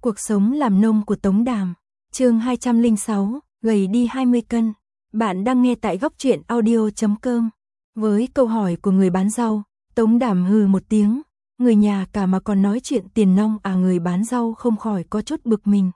Cuộc sống làm nông của Tống Đàm, chương 206, gầy đi 20 cân. Bạn đang nghe tại góc truyện audio.com. Với câu hỏi của người bán rau, Tống Đàm hừ một tiếng, người nhà cả mà còn nói chuyện tiền nong à. Người bán rau không khỏi có chút bực mình.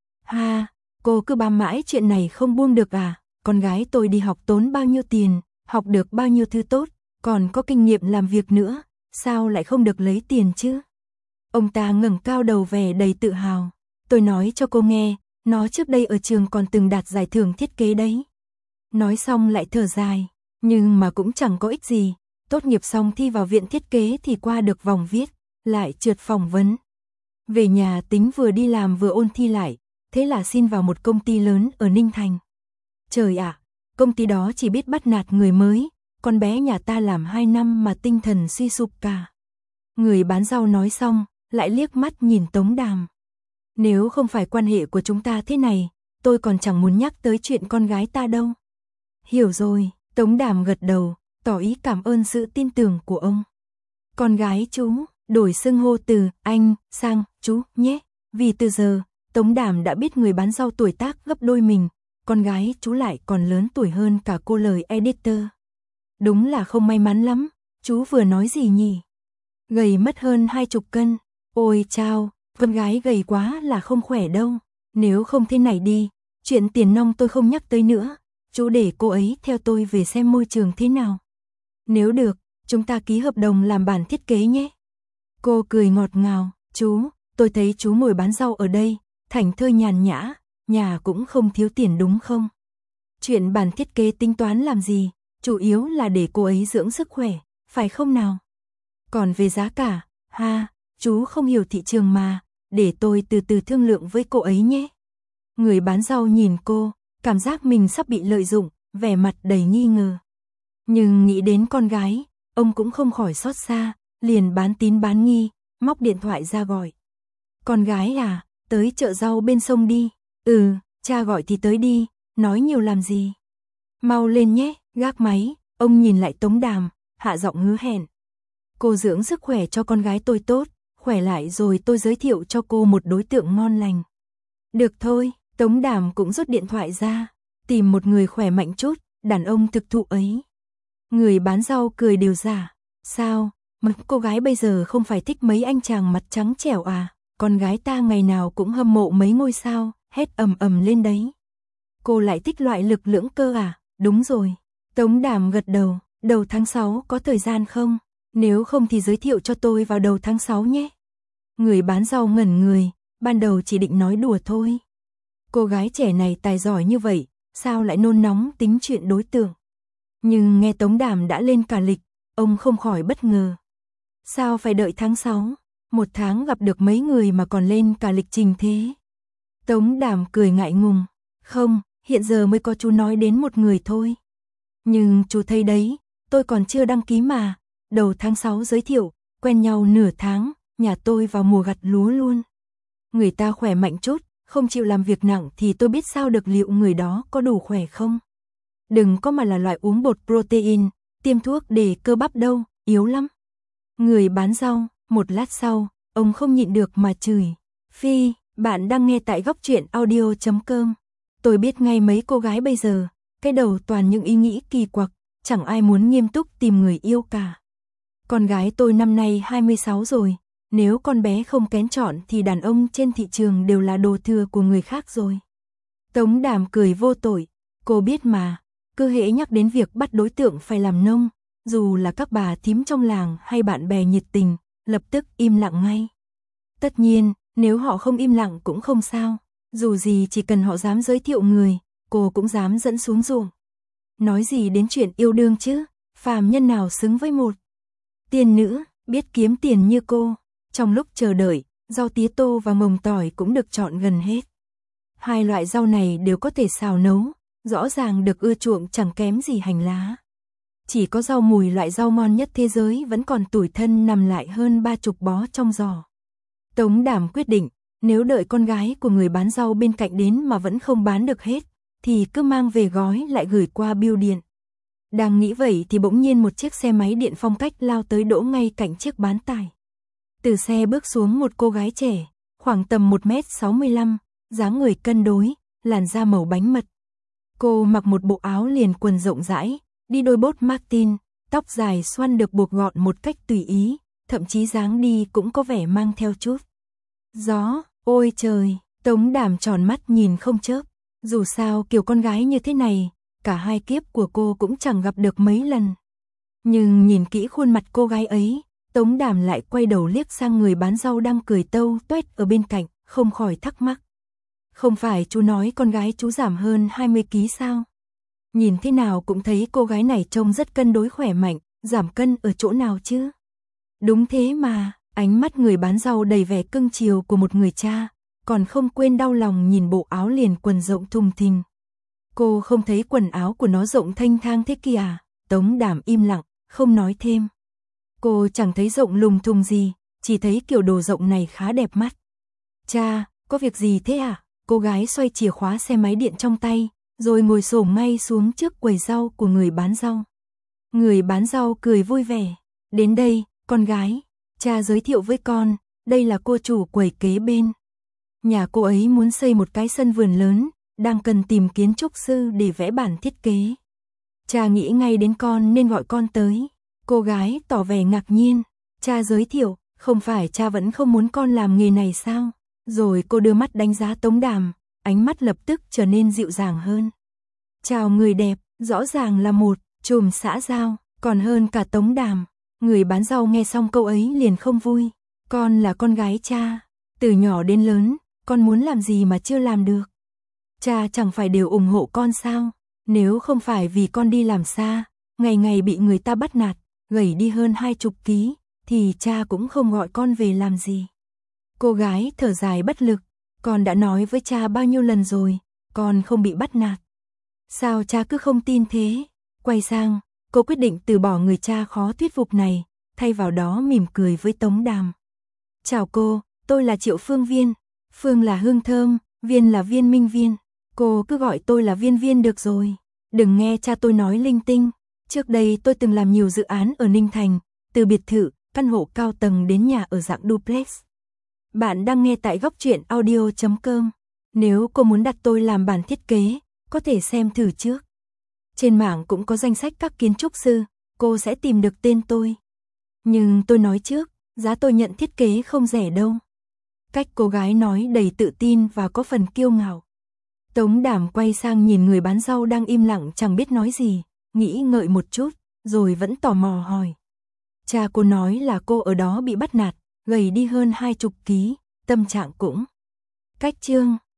Ha, cô cứ bám mãi chuyện này không buông được à, con gái tôi đi học tốn bao nhiêu tiền, học được bao nhiêu thứ tốt, còn có kinh nghiệm làm việc nữa, sao lại không được lấy tiền chứ? Ông ta ngẩng cao đầu vẻ đầy tự hào. Tôi nói cho cô nghe, nó trước đây ở trường còn từng đạt giải thưởng thiết kế đấy. Nói xong lại thở dài, nhưng mà cũng chẳng có ích gì. Tốt nghiệp xong thi vào viện thiết kế thì qua được vòng viết, lại trượt phỏng vấn. Về nhà tính vừa đi làm vừa ôn thi lại, thế là xin vào một công ty lớn ở Ninh Thành. Trời ạ, công ty đó chỉ biết bắt nạt người mới, con bé nhà ta làm 2 năm mà tinh thần suy sụp cả. Người bán rau nói xong, lại liếc mắt nhìn Tống Đàm. Nếu không phải quan hệ của chúng ta thế này, tôi còn chẳng muốn nhắc tới chuyện con gái ta đâu. Hiểu rồi, Tống Đàm gật đầu, tỏ ý cảm ơn sự tin tưởng của ông. Con gái chú, đổi xưng hô từ anh sang chú nhé, vì từ giờ, Tống Đàm đã biết người bán rau tuổi tác gấp đôi mình, con gái chú lại còn lớn tuổi hơn cả cô lời editor. Đúng là không may mắn lắm, chú vừa nói gì nhỉ? Gầy mất hơn 20 cân. Ôi chao, con gái gầy quá là không khỏe đâu. Nếu không thế này đi, chuyện tiền nong tôi không nhắc tới nữa. Chú để cô ấy theo tôi về xem môi trường thế nào. Nếu được, chúng ta ký hợp đồng làm bản thiết kế nhé. Cô cười ngọt ngào, chú, tôi thấy chú ngồi bán rau ở đây, thảnh thơi nhàn nhã, nhà cũng không thiếu tiền đúng không? Chuyện bản thiết kế tính toán làm gì, chủ yếu là để cô ấy dưỡng sức khỏe, phải không nào? Còn về giá cả, ha, chú không hiểu thị trường mà, để tôi từ từ thương lượng với cô ấy nhé. Người bán rau nhìn cô, cảm giác mình sắp bị lợi dụng, vẻ mặt đầy nghi ngờ. Nhưng nghĩ đến con gái, ông cũng không khỏi xót xa, liền bán tín bán nghi, móc điện thoại ra gọi. Con gái à, tới chợ rau bên sông đi. Ừ, cha gọi thì tới đi, nói nhiều làm gì. Mau lên nhé, gác máy, ông nhìn lại Tống Đàm, hạ giọng hứa hẹn. Cô dưỡng sức khỏe cho con gái tôi tốt, khỏe lại rồi tôi giới thiệu cho cô một đối tượng ngon lành. Được thôi, Tống Đàm cũng rút điện thoại ra, tìm một người khỏe mạnh chút, đàn ông thực thụ ấy. Người bán rau cười đều giả, sao, mà cô gái bây giờ không phải thích mấy anh chàng mặt trắng trẻo à, con gái ta ngày nào cũng hâm mộ mấy ngôi sao, hét ầm ầm lên đấy. Cô lại thích loại lực lưỡng cơ à, đúng rồi. Tống Đàm gật đầu, đầu tháng 6 có thời gian không? Nếu không thì giới thiệu cho tôi vào đầu tháng 6 nhé. Người bán rau ngẩn người, ban đầu chỉ định nói đùa thôi. Cô gái trẻ này tài giỏi như vậy, sao lại nôn nóng tính chuyện đối tượng. Nhưng nghe Tống Đàm đã lên cả lịch, ông không khỏi bất ngờ. Sao phải đợi tháng 6, một tháng gặp được mấy người mà còn lên cả lịch trình thế? Tống Đàm cười ngại ngùng, không, hiện giờ mới có chú nói đến một người thôi. Nhưng chú thấy đấy, tôi còn chưa đăng ký mà. Đầu tháng 6 giới thiệu, quen nhau nửa tháng, nhà tôi vào mùa gặt lúa luôn. Người ta khỏe mạnh chút, không chịu làm việc nặng thì tôi biết sao được liệu người đó có đủ khỏe không. Đừng có mà là loại uống bột protein, tiêm thuốc để cơ bắp đâu, yếu lắm. Người bán rau, một lát sau, ông không nhịn được mà chửi. Phi, bạn đang nghe tại góc truyện audio.com. Tôi biết ngay mấy cô gái bây giờ, cái đầu toàn những ý nghĩ kỳ quặc, chẳng ai muốn nghiêm túc tìm người yêu cả. Con gái tôi năm nay 26 rồi, nếu con bé không kén chọn thì đàn ông trên thị trường đều là đồ thừa của người khác rồi. Tống Đàm cười vô tội, cô biết mà, cứ hễ nhắc đến việc bắt đối tượng phải làm nông, dù là các bà thím trong làng hay bạn bè nhiệt tình, lập tức im lặng ngay. Tất nhiên, nếu họ không im lặng cũng không sao, dù gì chỉ cần họ dám giới thiệu người, cô cũng dám dẫn xuống ruộng. Nói gì đến chuyện yêu đương chứ, phàm nhân nào xứng với một tiên nữ, biết kiếm tiền như cô. Trong lúc chờ đợi, rau tía tô và mồng tỏi cũng được chọn gần hết. Hai loại rau này đều có thể xào nấu, rõ ràng được ưa chuộng chẳng kém gì hành lá. Chỉ có rau mùi loại rau ngon nhất thế giới vẫn còn tủi thân nằm lại hơn 30 bó trong giỏ. Tống Đàm quyết định, nếu đợi con gái của người bán rau bên cạnh đến mà vẫn không bán được hết, thì cứ mang về gói lại gửi qua bưu điện. Đang nghĩ vậy thì bỗng nhiên một chiếc xe máy điện phong cách lao tới đỗ ngay cạnh chiếc bán tải. Từ xe bước xuống một cô gái trẻ, khoảng tầm 1m65, dáng người cân đối, làn da màu bánh mật. Cô mặc một bộ áo liền quần rộng rãi, đi đôi bốt Martin, tóc dài xoăn được buộc gọn một cách tùy ý, thậm chí dáng đi cũng có vẻ mang theo chút gió. Ôi trời, Tống Đàm tròn mắt nhìn không chớp. Dù sao kiểu con gái như thế này, cả hai kiếp của cô cũng chẳng gặp được mấy lần. Nhưng nhìn kỹ khuôn mặt cô gái ấy, Tống Đàm lại quay đầu liếc sang người bán rau đang cười tâu tuét ở bên cạnh, không khỏi thắc mắc. Không phải chú nói con gái chú giảm hơn 20 kg sao? Nhìn thế nào cũng thấy cô gái này trông rất cân đối khỏe mạnh, giảm cân ở chỗ nào chứ? Đúng thế mà, ánh mắt người bán rau đầy vẻ cưng chiều của một người cha, còn không quên đau lòng nhìn bộ áo liền quần rộng thùng thình. Cô không thấy quần áo của nó rộng thênh thang thế kìa à? Tống Đàm im lặng, không nói thêm. Cô chẳng thấy rộng lùng thùng gì, chỉ thấy kiểu đồ rộng này khá đẹp mắt. Cha, có việc gì thế à? Cô gái xoay chìa khóa xe máy điện trong tay, rồi ngồi xổm ngay xuống trước quầy rau của người bán rau. Người bán rau cười vui vẻ. Đến đây, con gái, cha giới thiệu với con, đây là cô chủ quầy kế bên. Nhà cô ấy muốn xây một cái sân vườn lớn, đang cần tìm kiến trúc sư để vẽ bản thiết kế. Cha nghĩ ngay đến con nên gọi con tới. Cô gái tỏ vẻ ngạc nhiên. Cha giới thiệu, không phải cha vẫn không muốn con làm nghề này sao? Rồi cô đưa mắt đánh giá Tống Đàm, ánh mắt lập tức trở nên dịu dàng hơn. Chào người đẹp, rõ ràng là một chùm xã giao, còn hơn cả Tống Đàm. Người bán rau nghe xong câu ấy liền không vui. Con là con gái cha, từ nhỏ đến lớn, con muốn làm gì mà chưa làm được. Cha chẳng phải đều ủng hộ con sao? Nếu không phải vì con đi làm xa, ngày ngày bị người ta bắt nạt, gầy đi hơn 20 kg, thì cha cũng không gọi con về làm gì. Cô gái thở dài bất lực, con đã nói với cha bao nhiêu lần rồi, con không bị bắt nạt. Sao cha cứ không tin thế? Quay sang, cô quyết định từ bỏ người cha khó thuyết phục này, thay vào đó mỉm cười với Tống Đàm. Chào cô, tôi là Triệu Phương Viên, Phương là hương thơm, Viên là Viên Minh Viên. Cô cứ gọi tôi là Viên Viên được rồi. Đừng nghe cha tôi nói linh tinh. Trước đây tôi từng làm nhiều dự án ở Ninh Thành, từ biệt thự, căn hộ cao tầng đến nhà ở dạng duplex. Bạn đang nghe tại Góc Truyện Audio.com. Nếu cô muốn đặt tôi làm bản thiết kế, có thể xem thử trước. Trên mạng cũng có danh sách các kiến trúc sư, cô sẽ tìm được tên tôi. Nhưng tôi nói trước, giá tôi nhận thiết kế không rẻ đâu. Cách cô gái nói đầy tự tin và có phần kiêu ngạo. Tống Đàm quay sang nhìn người bán rau đang im lặng chẳng biết nói gì, nghĩ ngợi một chút, rồi vẫn tò mò hỏi. Cha cô nói là cô ở đó bị bắt nạt, gầy đi hơn 20 kg, tâm trạng cũng cách chương.